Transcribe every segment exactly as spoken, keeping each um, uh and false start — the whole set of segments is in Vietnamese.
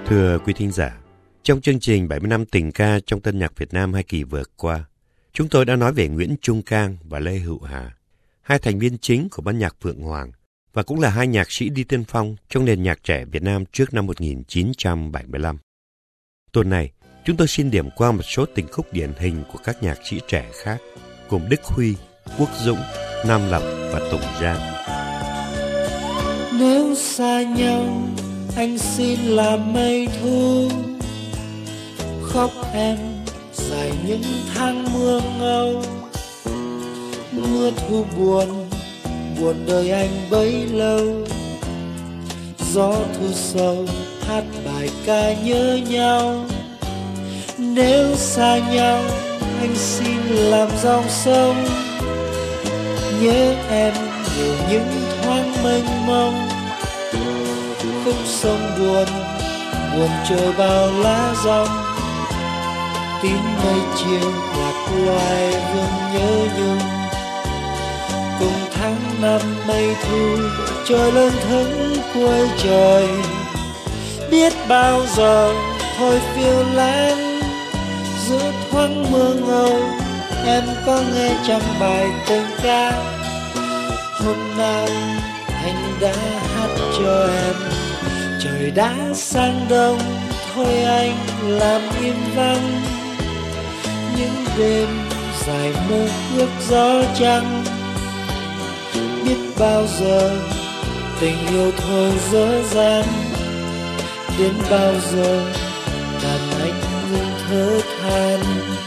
Thưa quý thính giả, trong chương trình bảy mươi năm tình ca trong tân nhạc Việt Nam hai kỳ vừa qua, chúng tôi đã nói về Nguyễn Trung Cang và Lê Hữu Hà, hai thành viên chính của ban nhạc Phượng Hoàng và cũng là hai nhạc sĩ đi tiên phong trong nền nhạc trẻ Việt Nam trước năm một nghìn chín trăm bảy mươi lăm. Tuần này, chúng tôi xin điểm qua một số tình khúc điển hình của các nhạc sĩ trẻ khác, gồm Đức Huy, Quốc Dũng, Nam Lập và Tùng Giang. Nếu xa nhau, anh xin làm mây thu, khóc em dài những tháng mưa ngâu. Mưa thu buồn, buồn đời anh bấy lâu. Gió thu sâu hát bài ca nhớ nhau. Nếu xa nhau, anh xin làm dòng sông, nhớ em nhiều những thoáng mênh mông. Khúc sông buồn, buồn trời bao lá rong. Tím mây chiều lạc loài vương nhớ nhung. Cùng tháng năm mây thu, trời lâng thững cuối trời. Biết bao giờ thôi phiêu lãng, giữa thoáng mưa ngâu. Em có nghe chẳng bài tình ca, hôm nào anh đã hát cho em. Trời đã sang đông, thôi anh làm im vắng. Những đêm dài mơ ước gió trăng. Biết bao giờ tình yêu thôi dở dang. Đến bao giờ đàn anh ngừng thở than.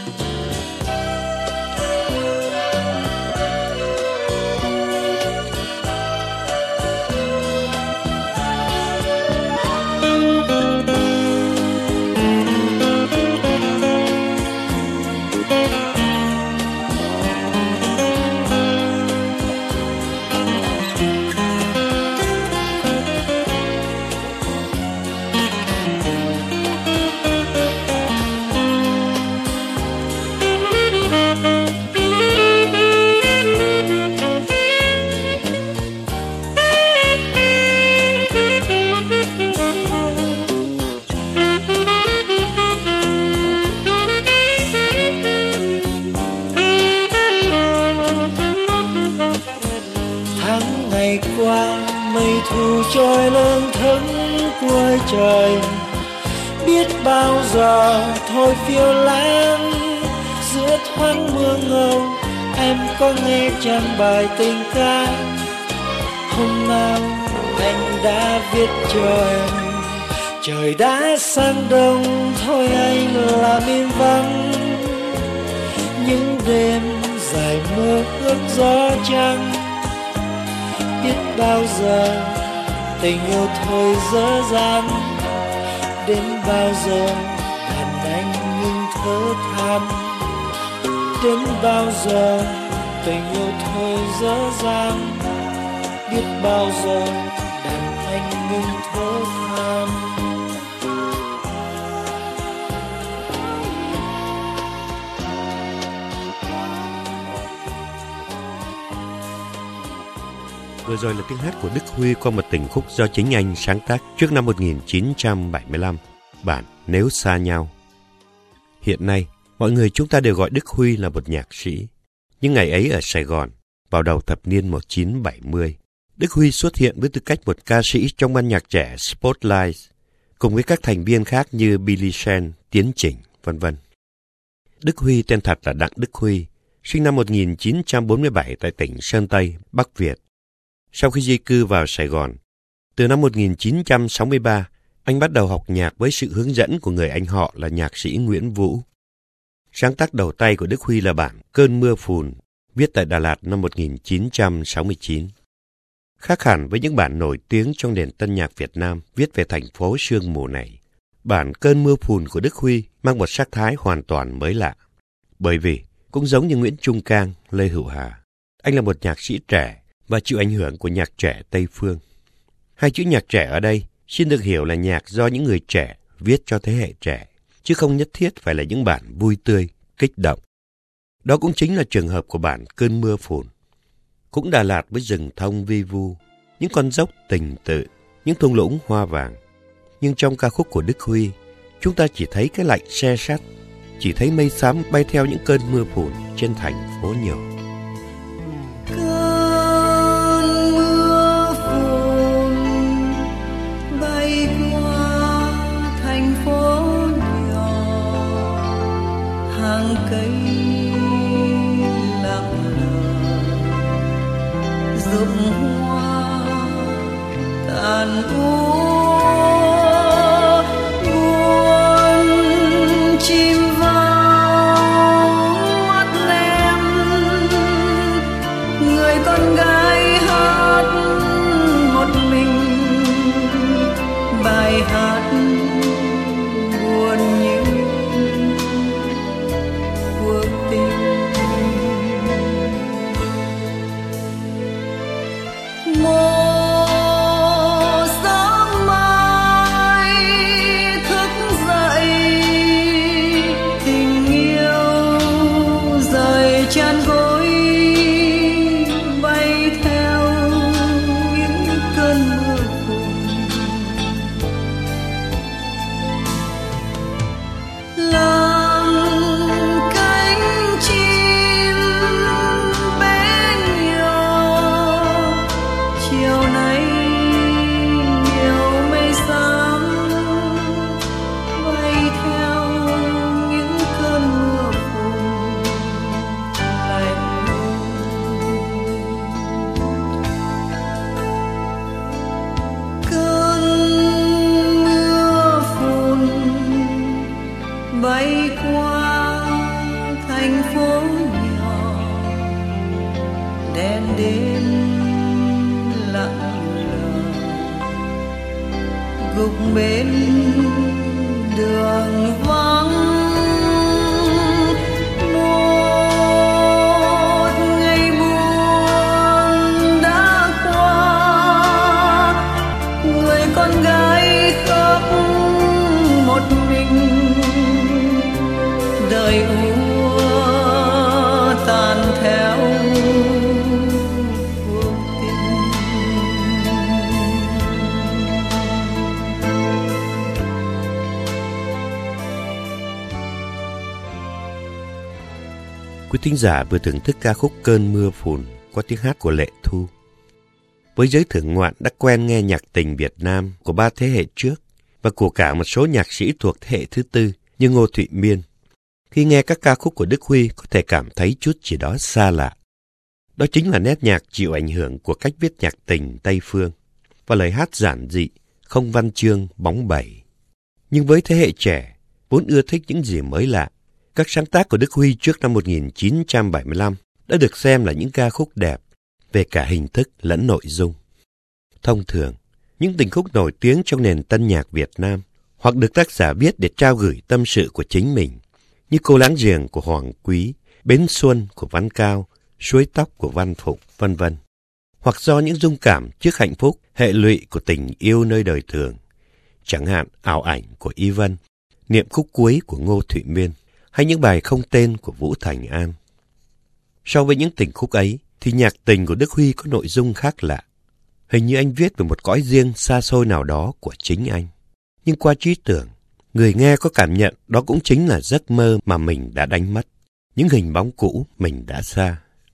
Thu trôi lâng thững cuối trời. Biết bao giờ thôi phiêu lãng, giữa thoáng mưa ngâu. Em có nghe chẳng bài tình ca, hôm nào anh đã viết cho em. Trời đã sang đông, thôi anh làm im vắng. Những đêm dài mơ ước gió trăng. Biết bao giờ tình yêu thôi dở dang. Đến bao giờ đàn anh ngừng thở than. Đến bao giờ tình yêu thôi dở dang. Biết bao giờ đàn anh ngừng thở than. Vừa rồi là tiếng hát của Đức Huy qua một tình khúc do chính anh sáng tác trước năm một nghìn chín trăm bảy mươi lăm, bản Nếu Xa Nhau. Hiện nay, mọi người chúng ta đều gọi Đức Huy là một nhạc sĩ. Nhưng ngày ấy ở Sài Gòn, vào đầu thập niên một nghìn chín trăm bảy mươi, Đức Huy xuất hiện với tư cách một ca sĩ trong ban nhạc trẻ Spotlight, cùng với các thành viên khác như Billy Shen, Tiến Chỉnh, vân vân. Đức Huy tên thật là Đặng Đức Huy, sinh năm một nghìn chín trăm bốn mươi bảy tại tỉnh Sơn Tây, Bắc Việt. Sau khi di cư vào Sài Gòn, từ năm một nghìn chín trăm sáu mươi ba, anh bắt đầu học nhạc với sự hướng dẫn của người anh họ là nhạc sĩ Nguyễn Vũ. Sáng tác đầu tay của Đức Huy là bản Cơn Mưa Phùn, viết tại Đà Lạt năm một nghìn chín trăm sáu mươi chín. Khác hẳn với những bản nổi tiếng trong nền tân nhạc Việt Nam viết về thành phố sương mù này, bản Cơn Mưa Phùn của Đức Huy mang một sắc thái hoàn toàn mới lạ. Bởi vì, cũng giống như Nguyễn Trung Cang, Lê Hữu Hà, anh là một nhạc sĩ trẻ và chịu ảnh hưởng của nhạc trẻ Tây Phương. Hai chữ nhạc trẻ ở đây xin được hiểu là nhạc do những người trẻ viết cho thế hệ trẻ, chứ không nhất thiết phải là những bản vui tươi, kích động. Đó cũng chính là trường hợp của bản Cơn Mưa Phùn. Cũng Đà Lạt với rừng thông vi vu, những con dốc tình tự, những thung lũng hoa vàng. Nhưng trong ca khúc của Đức Huy, chúng ta chỉ thấy cái lạnh se sắt, chỉ thấy mây xám bay theo những cơn mưa phùn trên thành phố nhỏ. Cơn mưa phùn bay qua thành phố nhỏ, hàng cây lặng lờ, rụng hoa tàn úa. Bay qua thành phố nhỏ, đèn đêm lặng lờ, gục bên đường vắng. Một ngày buồn đã qua, người con gái khóc một mình. Đời úa tàn theo cuộc tình. Quý thính giả vừa thưởng thức ca khúc Cơn mưa phùn qua tiếng hát của Lệ Thu. Với giới thưởng ngoạn đã quen nghe nhạc tình Việt Nam của ba thế hệ trước và của cả một số nhạc sĩ thuộc thế hệ thứ tư như Ngô Thụy Miên, khi nghe các ca khúc của Đức Huy có thể cảm thấy chút gì đó xa lạ. Đó chính là nét nhạc chịu ảnh hưởng của cách viết nhạc tình Tây Phương và lời hát giản dị, không văn chương, bóng bẩy. Nhưng với thế hệ trẻ, vốn ưa thích những gì mới lạ, các sáng tác của Đức Huy trước năm một nghìn chín trăm bảy mươi lăm đã được xem là những ca khúc đẹp về cả hình thức lẫn nội dung. Thông thường, những tình khúc nổi tiếng trong nền tân nhạc Việt Nam hoặc được tác giả viết để trao gửi tâm sự của chính mình, như Cô Láng Giềng của Hoàng Quý, Bến Xuân của Văn Cao, Suối Tóc của Văn Phục, vân vân, hoặc do những dung cảm trước hạnh phúc, hệ lụy của tình yêu nơi đời thường, chẳng hạn Ảo Ảnh của Y Vân, Niệm Khúc Cuối của Ngô Thụy Miên, hay những bài không tên của Vũ Thành An. So với những tình khúc ấy, thì nhạc tình của Đức Huy có nội dung khác lạ. Hình như anh viết về một cõi riêng xa xôi nào đó của chính anh. Nhưng qua trí tưởng, người nghe có cảm nhận đó cũng chính là giấc mơ mà mình đã đánh mất, những hình bóng cũ mình đã xa.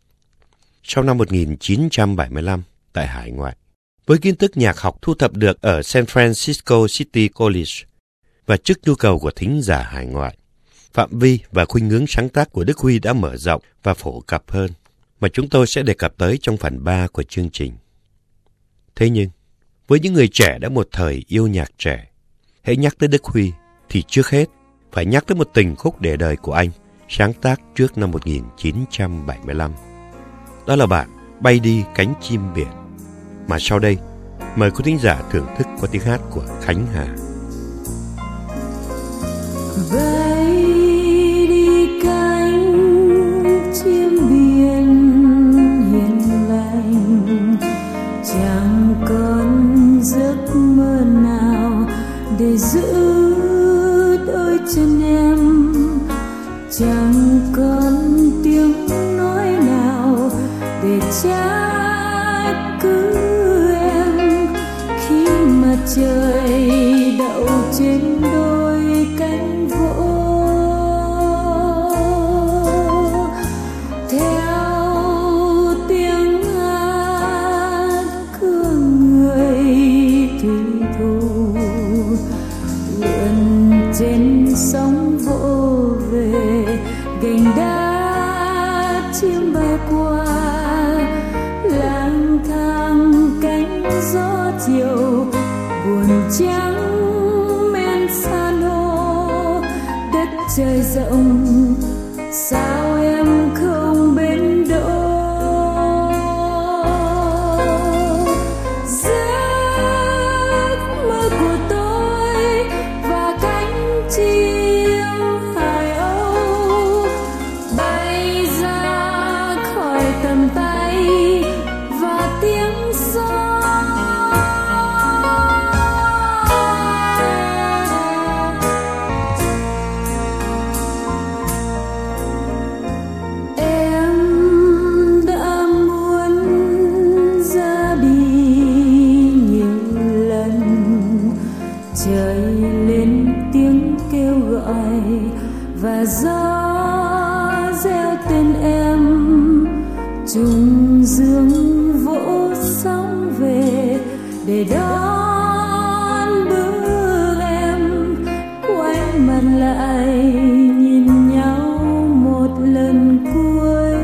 Sau năm một nghìn chín trăm bảy mươi lăm, tại hải ngoại, với kiến thức nhạc học thu thập được ở San Francisco City College và trước nhu cầu của thính giả hải ngoại, phạm vi và khuynh hướng sáng tác của Đức Huy đã mở rộng và phổ cập hơn, mà chúng tôi sẽ đề cập tới trong phần ba của chương trình. Thế nhưng, với những người trẻ đã một thời yêu nhạc trẻ, hãy nhắc tới Đức Huy thì trước hết phải nhắc tới một tình khúc để đời của anh, sáng tác trước năm một nghìn chín trăm bảy mươi lăm. Đó là bản Bay Đi Cánh Chim Biển, mà sau đây mời quý thính giả thưởng thức qua tiếng hát của Khánh Hà. Bay đi cánh chim biển hiền lành, chẳng còn giấc mơ nào để giữ đôi chân em, chẳng còn tiếng nói nào để trách cứ em khi mà trời đậu chim bay qua, lang thang cánh gió chiều buồn trắng men san hô. Đất trời rộng sao em không bên đỗ. Giấc mơ của tôi và cánh chim hải âu bay ra khỏi tầm tay và tiếng gió. Và gió reo tên em, trùng dương vỗ sóng về để đón bước em. Quay mặt lại nhìn nhau một lần cuối.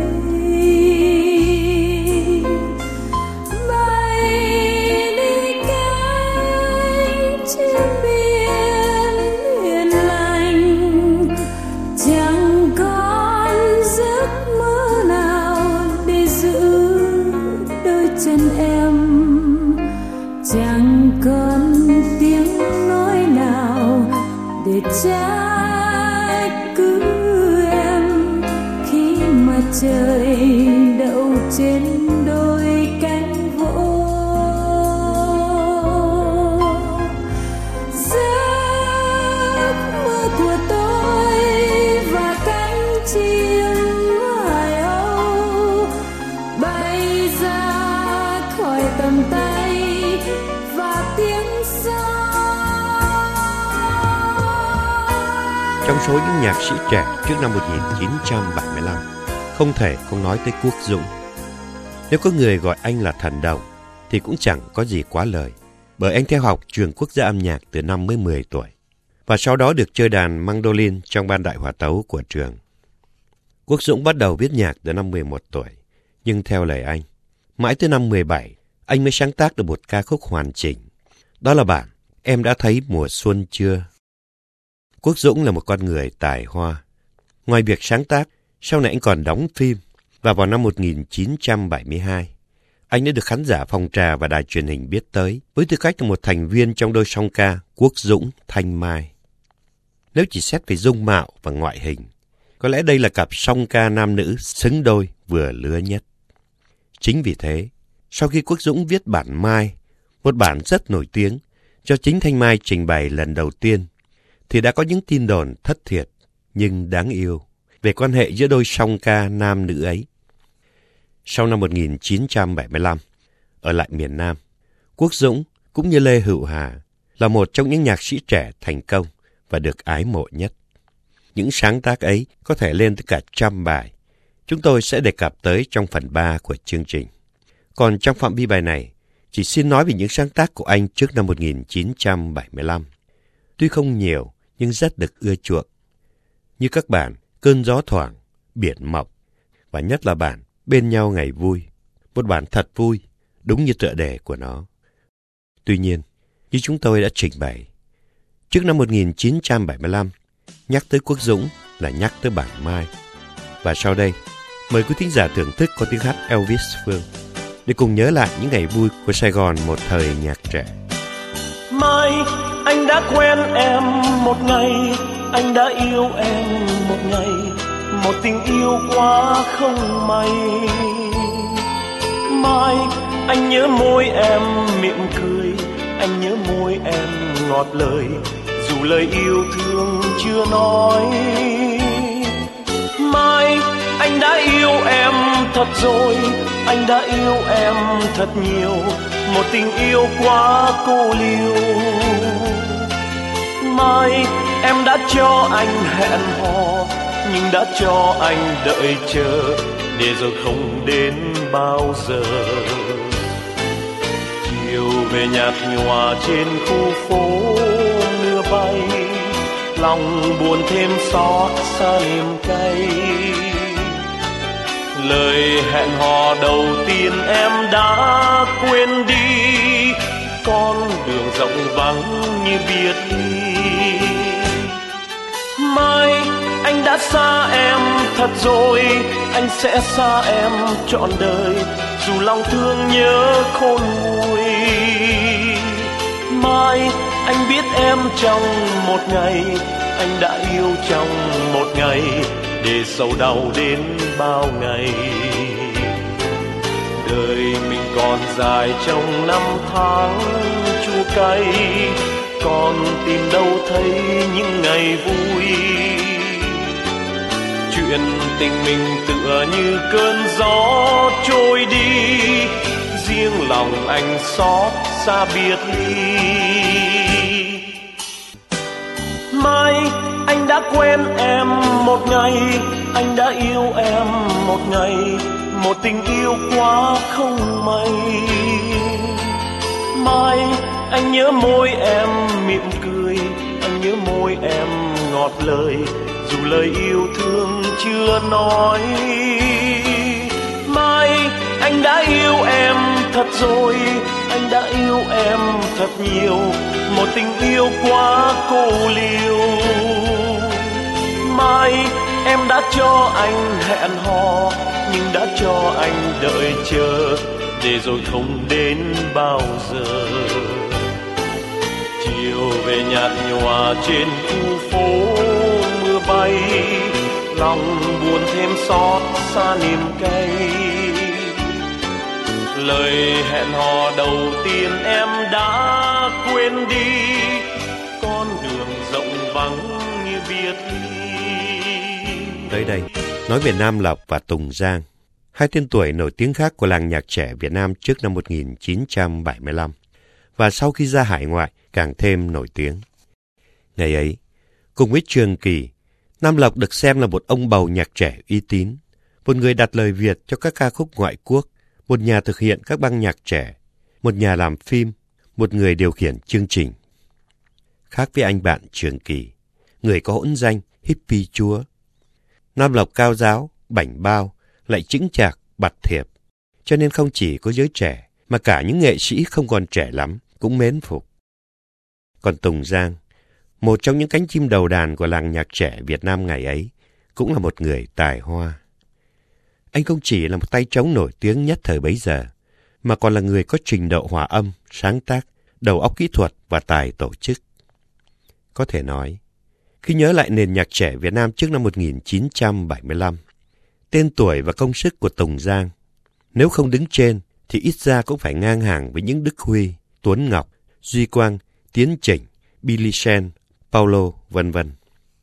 Bay đi cánh chim biên hiền lành, chẳng còn giấc mơ nào để giữ đôi chân em, chẳng còn tiếng nói nào để trách cứ em khi mặt trời đậu trên đôi cánh vỗ. Giấc mơ của tôi và cánh chim hải âu bay ra khỏi tầm tay và tiếng gió. Trong số những nhạc sĩ trẻ trước năm một nghìn chín trăm bảy mươi lăm, không thể không nói tới Quốc Dũng. Nếu có người gọi anh là thần đồng thì cũng chẳng có gì quá lời, bởi anh theo học trường quốc gia âm nhạc từ năm mới mười tuổi và sau đó được chơi đàn mandolin trong ban đại hòa tấu của trường. Quốc Dũng bắt đầu viết nhạc từ năm mười một tuổi, nhưng theo lời anh, mãi tới năm mười bảy, anh mới sáng tác được một ca khúc hoàn chỉnh. Đó là bản Em đã thấy mùa xuân chưa? Quốc Dũng là một con người tài hoa. Ngoài việc sáng tác, sau này anh còn đóng phim, và vào năm một nghìn chín trăm bảy mươi hai, anh đã được khán giả phòng trà và đài truyền hình biết tới với tư cách là một thành viên trong đôi song ca Quốc Dũng Thanh Mai. Nếu chỉ xét về dung mạo và ngoại hình, có lẽ đây là cặp song ca nam nữ xứng đôi vừa lứa nhất. Chính vì thế, sau khi Quốc Dũng viết bản Mai, một bản rất nổi tiếng do chính Thanh Mai trình bày lần đầu tiên, thì đã có những tin đồn thất thiệt nhưng đáng yêu về quan hệ giữa đôi song ca nam nữ ấy. Sau năm một nghìn chín trăm bảy mươi lăm, ở lại miền Nam, Quốc Dũng cũng như Lê Hữu Hà là một trong những nhạc sĩ trẻ thành công và được ái mộ nhất. Những sáng tác ấy có thể lên tới cả trăm bài. Chúng tôi sẽ đề cập tới trong phần ba của chương trình. Còn trong phạm vi bài này, chỉ xin nói về những sáng tác của anh trước năm một nghìn chín trăm bảy mươi lăm. Tuy không nhiều, nhưng rất được ưa chuộng. Như các bản Cơn gió thoảng, Biển mộng, và nhất là bản Bên nhau ngày vui. Một bản thật vui, đúng như tựa đề của nó. Tuy nhiên, như chúng tôi đã trình bày, trước năm một nghìn chín trăm bảy mươi lăm, nhắc tới Quốc Dũng là nhắc tới bản Mai. Và sau đây, mời quý thính giả thưởng thức qua tiếng hát Elvis Phương để cùng nhớ lại những ngày vui của Sài Gòn một thời nhạc trẻ. Mai, anh đã quen em một ngày, anh đã yêu em một ngày, một tình yêu quá không may. Mai, anh nhớ môi em mỉm cười, anh nhớ môi em ngọt lời, dù lời yêu thương chưa nói. Mai, anh đã yêu em thật rồi, anh đã yêu em thật nhiều, một tình yêu quá cô liêu. Mai, em đã cho anh hẹn hò, nhưng đã cho anh đợi chờ, để rồi không đến bao giờ. Chiều về nhạt nhòa trên khu phố mưa bay, lòng buồn thêm xót xa niềm cay. Lời hẹn hò đầu tiên em đã quên đi, con đường rộng vắng như biệt ly. Mai anh đã xa em thật rồi, anh sẽ xa em trọn đời, dù lòng thương nhớ khôn nguôi. Mai anh biết em trong một ngày, anh đã yêu trong một ngày, để sầu đau đến bao ngày. Đời mình còn dài trong năm tháng chua cay, còn tìm đâu thấy những ngày vui. Chuyện tình mình tựa như cơn gió trôi đi, riêng lòng anh xót xa biệt ly. Mai anh đã quen em một ngày, anh đã yêu em một ngày, một tình yêu quá không may. Mai anh nhớ môi em mỉm cười, anh nhớ môi em ngọt lời, dù lời yêu thương chưa nói. Mai anh đã yêu em thật rồi, anh đã yêu em thật nhiều, một tình yêu quá cô liêu. Mai em đã cho anh hẹn hò, nhưng đã cho anh đợi chờ, để rồi không đến bao giờ. Chiều về nhạt nhòa trên khu phố mưa bay, lòng buồn thêm xót xa niềm cay. Lời hẹn hò đầu tiên em đã quên đi, con đường rộng vắng như biệt ly. Tới đây, nói về Nam Lộc và Tùng Giang, hai tên tuổi nổi tiếng khác của làng nhạc trẻ Việt Nam trước năm một nghìn chín trăm bảy mươi lăm, và sau khi ra hải ngoại càng thêm nổi tiếng. Ngày ấy, cùng với Trường Kỳ, Nam Lộc được xem là một ông bầu nhạc trẻ uy tín, một người đặt lời Việt cho các ca khúc ngoại quốc, một nhà thực hiện các băng nhạc trẻ, một nhà làm phim, một người điều khiển chương trình. Khác với anh bạn Trường Kỳ, người có hỗn danh hippie chúa, Nam Lộc cao giáo, bảnh bao, lại chững chạc, bặt thiệp, cho nên không chỉ có giới trẻ mà cả những nghệ sĩ không còn trẻ lắm cũng mến phục. Còn Tùng Giang, một trong những cánh chim đầu đàn của làng nhạc trẻ Việt Nam ngày ấy, cũng là một người tài hoa. Anh không chỉ là một tay trống nổi tiếng nhất thời bấy giờ, mà còn là người có trình độ hòa âm, sáng tác, đầu óc kỹ thuật và tài tổ chức. Có thể nói, khi nhớ lại nền nhạc trẻ Việt Nam trước năm một nghìn chín trăm bảy mươi lăm, tên tuổi và công sức của Tùng Giang, nếu không đứng trên thì ít ra cũng phải ngang hàng với những Đức Huy, Tuấn Ngọc, Duy Quang, Tiến Chỉnh, Billy Shen, Paulo, vân vân.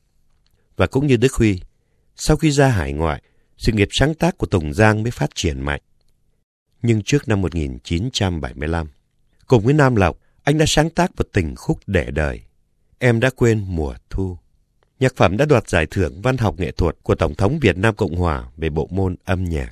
Và cũng như Đức Huy, sau khi ra hải ngoại, sự nghiệp sáng tác của Tùng Giang mới phát triển mạnh. Nhưng trước năm một nghìn chín trăm bảy mươi lăm, cùng với Nam Lộc, anh đã sáng tác một tình khúc để đời, Em đã quên mùa thu. Nhạc phẩm đã đoạt giải thưởng văn học nghệ thuật của Tổng thống Việt Nam Cộng Hòa về bộ môn âm nhạc.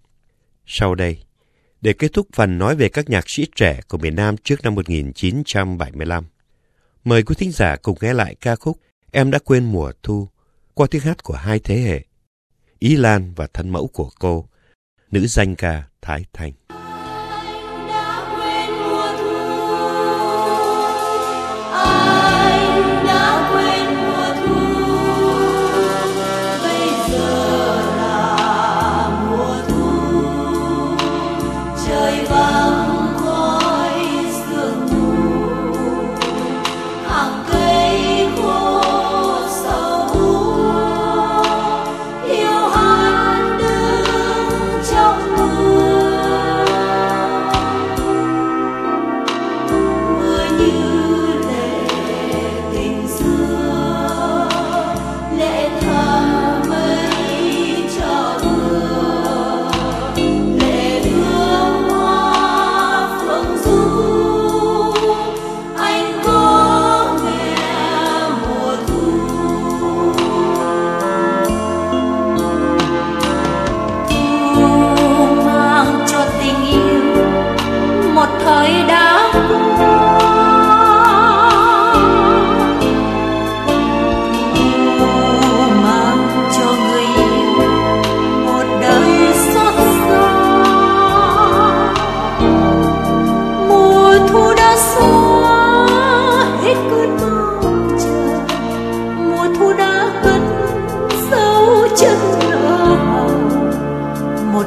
Sau đây, để kết thúc phần nói về các nhạc sĩ trẻ của miền Nam trước năm một nghìn chín trăm bảy mươi lăm, mời quý thính giả cùng nghe lại ca khúc Em đã quên mùa thu qua tiếng hát của hai thế hệ, Ý Lan và thân mẫu của cô, nữ danh ca Thái Thanh. Yêu hát đứng trong mưa.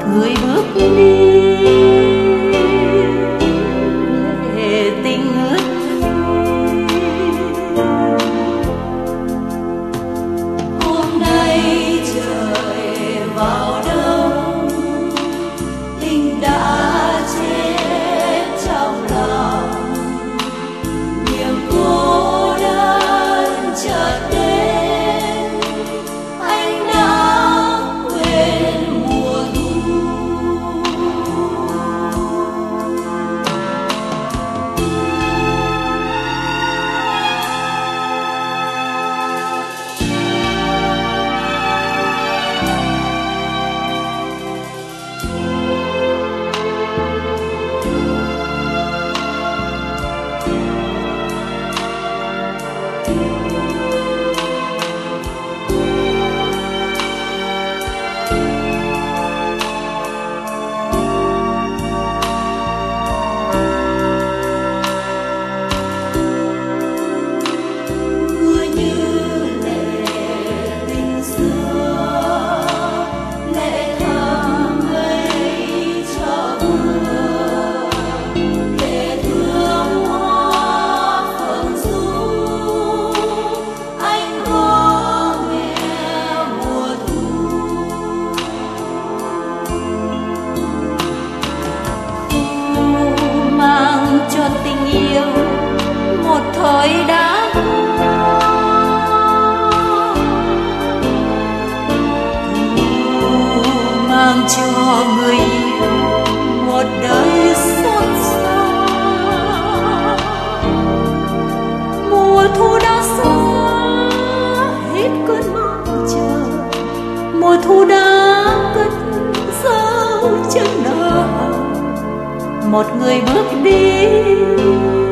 người bước đi. Lệ tình ướt hôm nay trời vào đông, tình đã chết trong lòng, niềm cô đơn chợt đến, anh đã quên mùa thu. Mưa như lệ tình xưa, lệ thầm mây cho mưa, lệ thương hoa phượng du, anh có nghe mùa thu. Thu mang cho tình yêu một thời đã qua, thu mang cho người yêu một đời xót xa. Mùa thu đã xa hết cơn mong chờ, mùa thu đã cất dấu chân nở, một người bước đi.